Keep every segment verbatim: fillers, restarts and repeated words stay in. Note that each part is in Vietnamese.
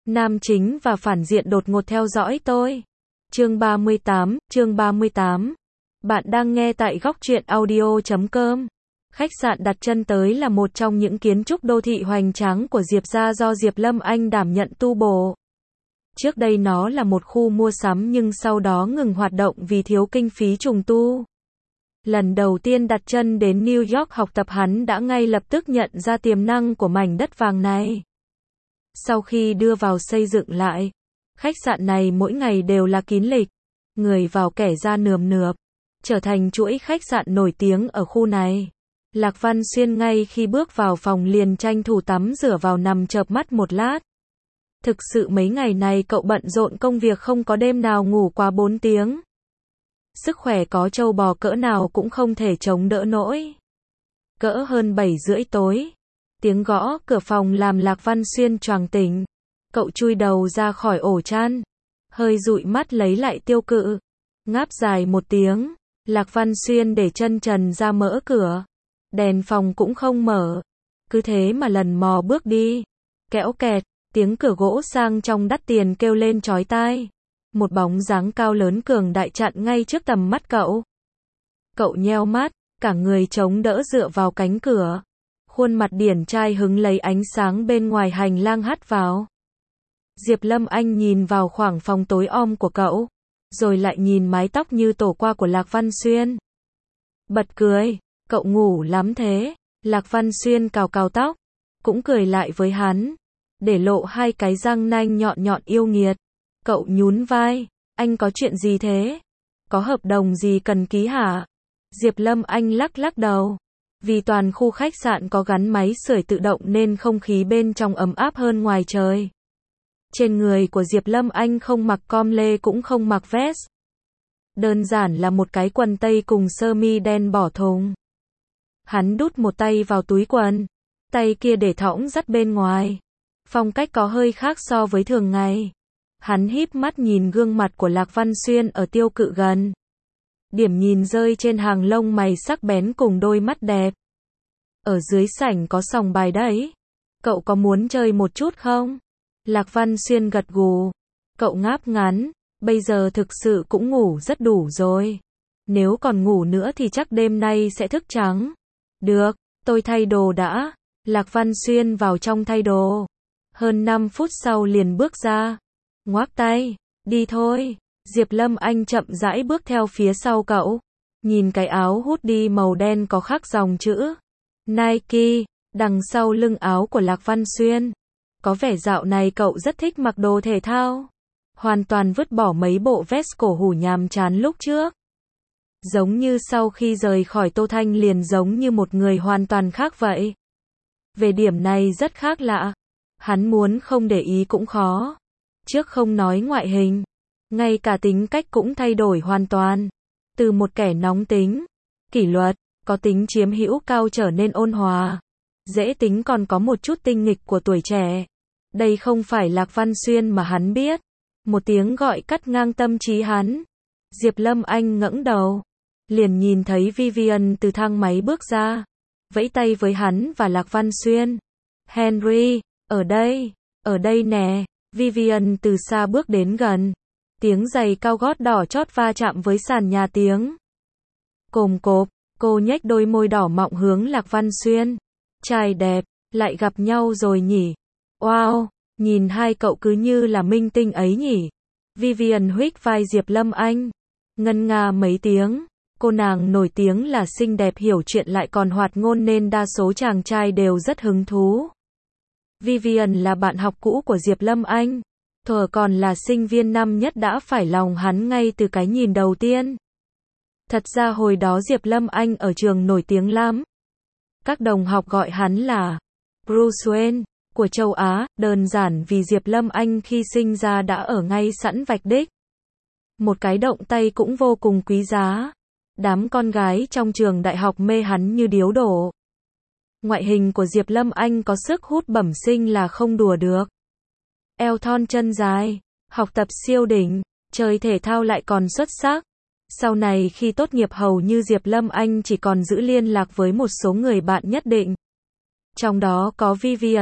Nam chính và phản diện đột ngột theo dõi tôi. Chương ba mươi tám, chương ba mươi tám. Bạn đang nghe tại góc truyện audio chấm com. Khách sạn đặt chân tới là một trong những kiến trúc đô thị hoành tráng của Diệp gia do Diệp Lâm Anh đảm nhận tu bổ. Trước đây nó là một khu mua sắm nhưng sau đó ngừng hoạt động vì thiếu kinh phí trùng tu. Lần đầu tiên đặt chân đến New York học tập, hắn đã ngay lập tức nhận ra tiềm năng của mảnh đất vàng này. Sau khi đưa vào xây dựng lại, khách sạn này mỗi ngày đều là kín lịch, người vào kẻ ra nườm nượp, trở thành chuỗi khách sạn nổi tiếng ở khu này. Lạc Văn Xuyên ngay khi bước vào phòng liền tranh thủ tắm rửa vào nằm chợp mắt một lát. Thực sự mấy ngày này cậu bận rộn công việc, không có đêm nào ngủ quá bốn tiếng. Sức khỏe có trâu bò cỡ nào cũng không thể chống đỡ nổi. Cỡ hơn bảy rưỡi tối, tiếng gõ cửa phòng làm Lạc Văn Xuyên choàng tỉnh. Cậu chui đầu ra khỏi ổ chăn, hơi dụi mắt lấy lại tiêu cự. Ngáp dài một tiếng, Lạc Văn Xuyên để chân trần ra mở cửa. Đèn phòng cũng không mở. Cứ thế mà lần mò bước đi. Kẽo kẹt, tiếng cửa gỗ sang trong đắt tiền kêu lên chói tai. Một bóng dáng cao lớn cường đại chặn ngay trước tầm mắt cậu. Cậu nheo mắt, cả người chống đỡ dựa vào cánh cửa. Khuôn mặt điển trai hứng lấy ánh sáng bên ngoài hành lang hắt vào. Diệp Lâm Anh nhìn vào khoảng phòng tối om của cậu, rồi lại nhìn mái tóc như tổ qua của Lạc Văn Xuyên. Bật cười, cậu ngủ lắm thế. Lạc Văn Xuyên cào cào tóc, cũng cười lại với hắn, để lộ hai cái răng nanh nhọn nhọn yêu nghiệt. Cậu nhún vai, anh có chuyện gì thế? Có hợp đồng gì cần ký hả? Diệp Lâm Anh lắc lắc đầu. Vì toàn khu khách sạn có gắn máy sưởi tự động nên không khí bên trong ấm áp hơn ngoài trời. Trên người của Diệp Lâm Anh không mặc com lê cũng không mặc vest. Đơn giản là một cái quần tây cùng sơ mi đen bỏ thùng. Hắn đút một tay vào túi quần, tay kia để thõng dắt bên ngoài. Phong cách có hơi khác so với thường ngày. Hắn híp mắt nhìn gương mặt của Lạc Văn Xuyên ở tiêu cự gần. Điểm nhìn rơi trên hàng lông mày sắc bén cùng đôi mắt đẹp. Ở dưới sảnh có sòng bài đấy. Cậu có muốn chơi một chút không? Lạc Văn Xuyên gật gù. Cậu ngáp ngắn. Bây giờ thực sự cũng ngủ rất đủ rồi. Nếu còn ngủ nữa thì chắc đêm nay sẽ thức trắng. Được, tôi thay đồ đã. Lạc Văn Xuyên vào trong thay đồ. Hơn năm phút sau liền bước ra. Ngoác tay. Đi thôi. Diệp Lâm Anh chậm rãi bước theo phía sau cậu. Nhìn cái áo hoodie màu đen có khắc dòng chữ Nike đằng sau lưng áo của Lạc Văn Xuyên. Có vẻ dạo này cậu rất thích mặc đồ thể thao. Hoàn toàn vứt bỏ mấy bộ vest cổ hủ nhàm chán lúc trước. Giống như sau khi rời khỏi Tô Thanh liền giống như một người hoàn toàn khác vậy. Về điểm này rất khác lạ. Hắn muốn không để ý cũng khó. Trước không nói ngoại hình, ngay cả tính cách cũng thay đổi hoàn toàn. Từ một kẻ nóng tính, kỷ luật, có tính chiếm hữu cao trở nên ôn hòa, dễ tính còn có một chút tinh nghịch của tuổi trẻ. Đây không phải Lạc Văn Xuyên mà hắn biết. Một tiếng gọi cắt ngang tâm trí hắn. Diệp Lâm Anh ngẩng đầu, liền nhìn thấy Vivian từ thang máy bước ra, vẫy tay với hắn và Lạc Văn Xuyên. Henry, ở đây, ở đây nè. Vivian từ xa bước đến gần. Tiếng giày cao gót đỏ chót va chạm với sàn nhà tiếng cồm cộp. Cô nhếch đôi môi đỏ mọng hướng Lạc Văn Xuyên. Trai đẹp, lại gặp nhau rồi nhỉ? Wow, nhìn hai cậu cứ như là minh tinh ấy nhỉ? Vivian huých vai Diệp Lâm Anh, ngân nga mấy tiếng. Cô nàng nổi tiếng là xinh đẹp, hiểu chuyện lại còn hoạt ngôn nên đa số chàng trai đều rất hứng thú. Vivian là bạn học cũ của Diệp Lâm Anh. Thuở còn là sinh viên năm nhất đã phải lòng hắn ngay từ cái nhìn đầu tiên. Thật ra hồi đó Diệp Lâm Anh ở trường nổi tiếng lắm. Các đồng học gọi hắn là Bruce Wayne của châu Á, đơn giản vì Diệp Lâm Anh khi sinh ra đã ở ngay sẵn vạch đích. Một cái động tay cũng vô cùng quý giá. Đám con gái trong trường đại học mê hắn như điếu đổ. Ngoại hình của Diệp Lâm Anh có sức hút bẩm sinh là không đùa được. Eo thon chân dài, học tập siêu đỉnh, chơi thể thao lại còn xuất sắc. Sau này khi tốt nghiệp hầu như Diệp Lâm Anh chỉ còn giữ liên lạc với một số người bạn nhất định. Trong đó có Vivian.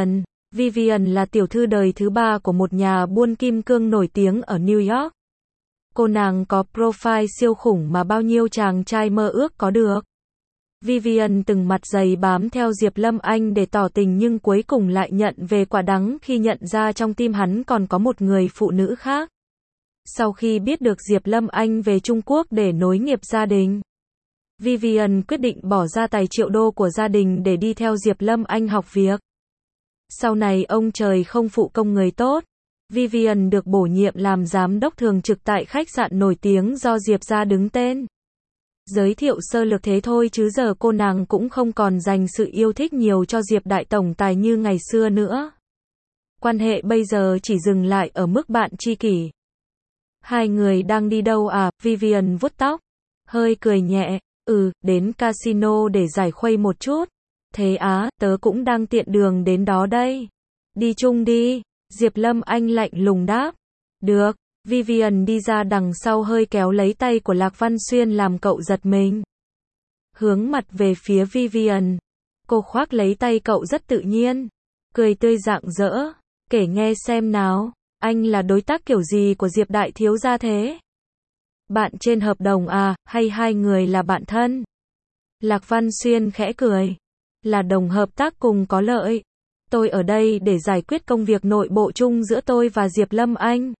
Vivian là tiểu thư đời thứ ba của một nhà buôn kim cương nổi tiếng ở New York. Cô nàng có profile siêu khủng mà bao nhiêu chàng trai mơ ước có được. Vivian từng mặt dày bám theo Diệp Lâm Anh để tỏ tình nhưng cuối cùng lại nhận về quả đắng khi nhận ra trong tim hắn còn có một người phụ nữ khác. Sau khi biết được Diệp Lâm Anh về Trung Quốc để nối nghiệp gia đình, Vivian quyết định bỏ ra tài triệu đô của gia đình để đi theo Diệp Lâm Anh học việc. Sau này ông trời không phụ công người tốt, Vivian được bổ nhiệm làm giám đốc thường trực tại khách sạn nổi tiếng do Diệp gia đứng tên. Giới thiệu sơ lược thế thôi chứ giờ cô nàng cũng không còn dành sự yêu thích nhiều cho Diệp đại tổng tài như ngày xưa nữa. Quan hệ bây giờ chỉ dừng lại ở mức bạn tri kỷ. Hai người đang đi đâu à? Vivian vuốt tóc, hơi cười nhẹ, ừ, đến casino để giải khuây một chút. Thế á, tớ cũng đang tiện đường đến đó đây. Đi chung đi, Diệp Lâm Anh lạnh lùng đáp. Được, Vivian đi ra đằng sau hơi kéo lấy tay của Lạc Văn Xuyên làm cậu giật mình. Hướng mặt về phía Vivian, cô khoác lấy tay cậu rất tự nhiên, cười tươi rạng rỡ, kể nghe xem nào, anh là đối tác kiểu gì của Diệp đại thiếu gia thế? Bạn trên hợp đồng à, hay hai người là bạn thân? Lạc Văn Xuyên khẽ cười. Là đồng hợp tác cùng có lợi. Tôi ở đây để giải quyết công việc nội bộ chung giữa tôi và Diệp Lâm Anh.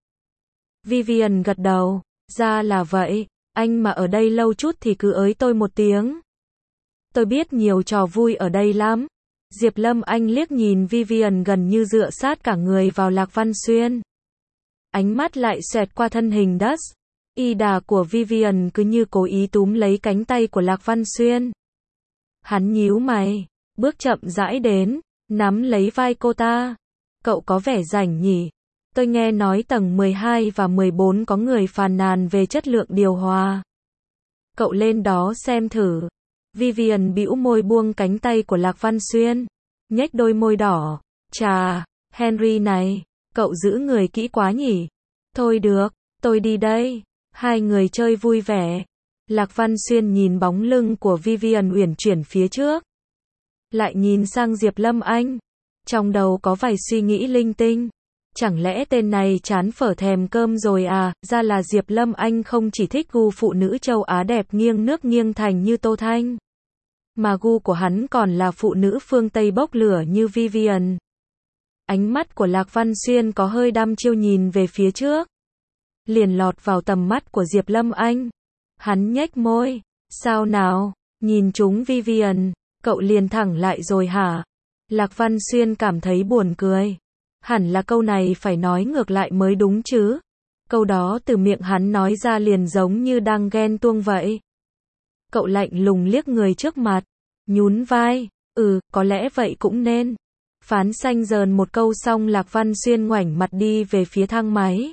Vivian gật đầu. Ra là vậy, anh mà ở đây lâu chút thì cứ ới tôi một tiếng. Tôi biết nhiều trò vui ở đây lắm. Diệp Lâm Anh liếc nhìn Vivian gần như dựa sát cả người vào Lạc Văn Xuyên. Ánh mắt lại xẹt qua thân hình đất. Y đà của Vivian cứ như cố ý túm lấy cánh tay của Lạc Văn Xuyên. Hắn nhíu mày, bước chậm rãi đến, nắm lấy vai cô ta. Cậu có vẻ rảnh nhỉ? Tôi nghe nói tầng mười hai và mười bốn có người phàn nàn về chất lượng điều hòa. Cậu lên đó xem thử. Vivian bĩu môi buông cánh tay của Lạc Văn Xuyên, nhếch đôi môi đỏ. Chà, Henry này, cậu giữ người kỹ quá nhỉ? Thôi được, tôi đi đây. Hai người chơi vui vẻ. Lạc Văn Xuyên nhìn bóng lưng của Vivian uyển chuyển phía trước. Lại nhìn sang Diệp Lâm Anh. Trong đầu có vài suy nghĩ linh tinh. Chẳng lẽ tên này chán phở thèm cơm rồi à? Ra là Diệp Lâm Anh không chỉ thích gu phụ nữ châu Á đẹp nghiêng nước nghiêng thành như Tô Thanh. Mà gu của hắn còn là phụ nữ phương Tây bốc lửa như Vivian. Ánh mắt của Lạc Văn Xuyên có hơi đăm chiêu nhìn về phía trước. Liền lọt vào tầm mắt của Diệp Lâm Anh. Hắn nhếch môi. Sao nào? Nhìn chúng Vivian, cậu liền thẳng lại rồi hả? Lạc Văn Xuyên cảm thấy buồn cười. Hẳn là câu này phải nói ngược lại mới đúng chứ. Câu đó từ miệng hắn nói ra liền giống như đang ghen tuông vậy. Cậu lạnh lùng liếc người trước mặt. Nhún vai. Ừ, có lẽ vậy cũng nên. Phán xanh dờn một câu xong Lạc Văn Xuyên ngoảnh mặt đi về phía thang máy.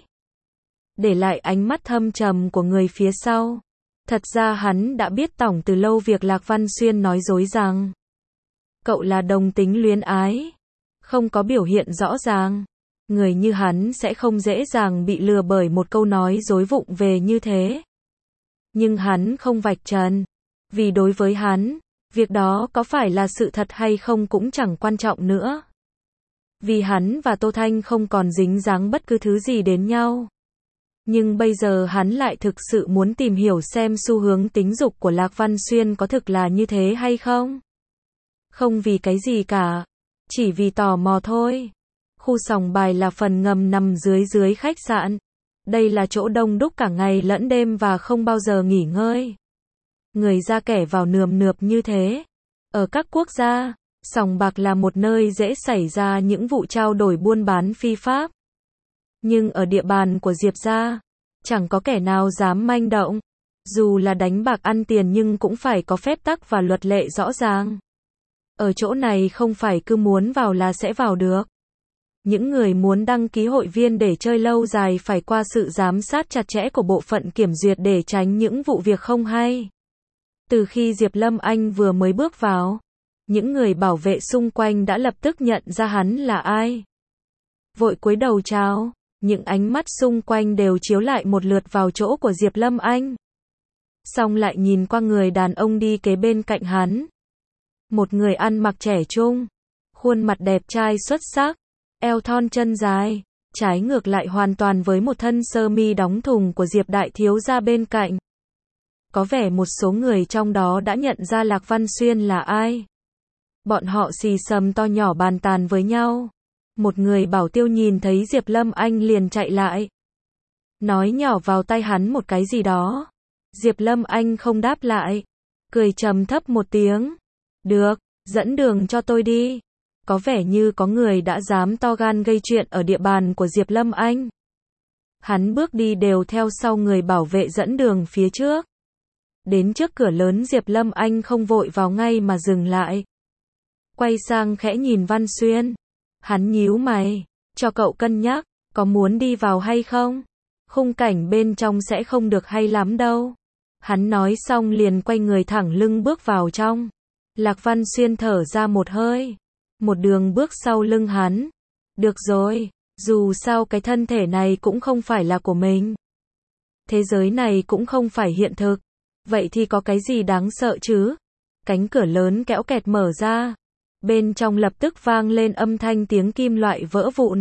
Để lại ánh mắt thâm trầm của người phía sau. Thật ra hắn đã biết tổng từ lâu việc Lạc Văn Xuyên nói dối rằng cậu là đồng tính luyến ái. Không có biểu hiện rõ ràng. Người như hắn sẽ không dễ dàng bị lừa bởi một câu nói dối vụng về như thế. Nhưng hắn không vạch trần. Vì đối với hắn, việc đó có phải là sự thật hay không cũng chẳng quan trọng nữa. Vì hắn và Tô Thanh không còn dính dáng bất cứ thứ gì đến nhau. Nhưng bây giờ hắn lại thực sự muốn tìm hiểu xem xu hướng tính dục của Lạc Văn Xuyên có thực là như thế hay không. Không vì cái gì cả. Chỉ vì tò mò thôi. Khu sòng bài là phần ngầm nằm dưới dưới khách sạn. Đây là chỗ đông đúc cả ngày lẫn đêm và không bao giờ nghỉ ngơi. Người ra kẻ vào nườm nượp như thế. Ở các quốc gia, sòng bạc là một nơi dễ xảy ra những vụ trao đổi buôn bán phi pháp. Nhưng ở địa bàn của Diệp gia, chẳng có kẻ nào dám manh động. Dù là đánh bạc ăn tiền nhưng cũng phải có phép tắc và luật lệ rõ ràng. Ở chỗ này không phải cứ muốn vào là sẽ vào được. Những người muốn đăng ký hội viên để chơi lâu dài phải qua sự giám sát chặt chẽ của bộ phận kiểm duyệt để tránh những vụ việc không hay. Từ khi Diệp Lâm Anh vừa mới bước vào, những người bảo vệ xung quanh đã lập tức nhận ra hắn là ai. Vội cúi đầu chào, những ánh mắt xung quanh đều chiếu lại một lượt vào chỗ của Diệp Lâm Anh. Xong lại nhìn qua người đàn ông đi kế bên cạnh hắn. Một người ăn mặc trẻ trung, khuôn mặt đẹp trai xuất sắc, eo thon chân dài, trái ngược lại hoàn toàn với một thân sơ mi đóng thùng của Diệp đại thiếu gia bên cạnh. Có vẻ một số người trong đó đã nhận ra Lạc Văn Xuyên là ai. Bọn họ xì xầm to nhỏ bàn tán với nhau. Một người bảo tiêu nhìn thấy Diệp Lâm Anh liền chạy lại, nói nhỏ vào tai hắn một cái gì đó. Diệp Lâm Anh không đáp lại, cười trầm thấp một tiếng. Được, dẫn đường cho tôi đi. Có vẻ như có người đã dám to gan gây chuyện ở địa bàn của Diệp Lâm Anh. Hắn bước đi đều theo sau người bảo vệ dẫn đường phía trước. Đến trước cửa lớn Diệp Lâm Anh không vội vào ngay mà dừng lại. Quay sang khẽ nhìn Văn Xuyên. Hắn nhíu mày, cho cậu cân nhắc, có muốn đi vào hay không? Khung cảnh bên trong sẽ không được hay lắm đâu. Hắn nói xong liền quay người thẳng lưng bước vào trong. Lạc Văn Xuyên thở ra một hơi, một đường bước sau lưng hắn. Được rồi, dù sao cái thân thể này cũng không phải là của mình. Thế giới này cũng không phải hiện thực. Vậy thì có cái gì đáng sợ chứ? Cánh cửa lớn kéo kẹt mở ra. Bên trong lập tức vang lên âm thanh tiếng kim loại vỡ vụn.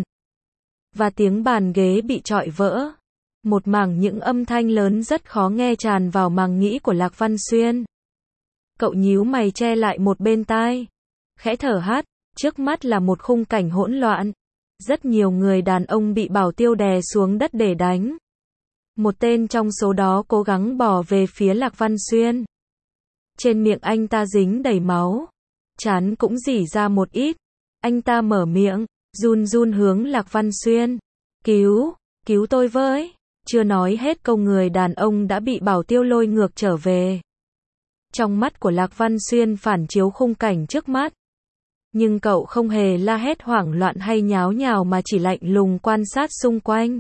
Và tiếng bàn ghế bị trọi vỡ. Một mảng những âm thanh lớn rất khó nghe tràn vào màng nhĩ của Lạc Văn Xuyên. Cậu nhíu mày che lại một bên tai. Khẽ thở hắt, trước mắt là một khung cảnh hỗn loạn. Rất nhiều người đàn ông bị bảo tiêu đè xuống đất để đánh. Một tên trong số đó cố gắng bò về phía Lạc Văn Xuyên. Trên miệng anh ta dính đầy máu. Trán cũng rỉ ra một ít. Anh ta mở miệng, run run hướng Lạc Văn Xuyên. Cứu, cứu tôi với. Chưa nói hết câu người đàn ông đã bị bảo tiêu lôi ngược trở về. Trong mắt của Lạc Văn Xuyên phản chiếu khung cảnh trước mắt. Nhưng cậu không hề la hét hoảng loạn hay nháo nhào mà chỉ lạnh lùng quan sát xung quanh.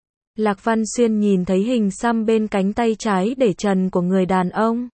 Lạc Văn Xuyên nhìn thấy hình xăm bên cánh tay trái để trần của người đàn ông.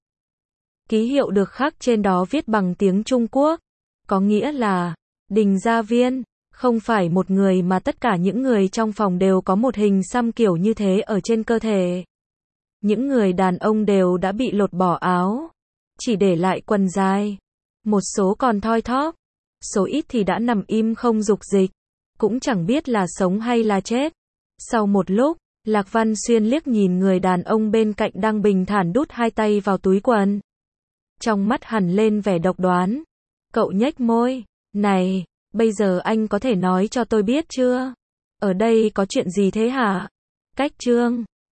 Ký hiệu được khắc trên đó viết bằng tiếng Trung Quốc. Có nghĩa là, Đình Gia Viên, không phải một người mà tất cả những người trong phòng đều có một hình xăm kiểu như thế ở trên cơ thể. Những người đàn ông đều đã bị lột bỏ áo, chỉ để lại quần dài. Một số còn thoi thóp, số ít thì đã nằm im không dục dịch, cũng chẳng biết là sống hay là chết. Sau một lúc, Lạc Văn Xuyên liếc nhìn người đàn ông bên cạnh đang bình thản đút hai tay vào túi quần. Trong mắt hằn lên vẻ độc đoán. Cậu nhếch môi, này, bây giờ anh có thể nói cho tôi biết chưa? Ở đây có chuyện gì thế hả? Cách chương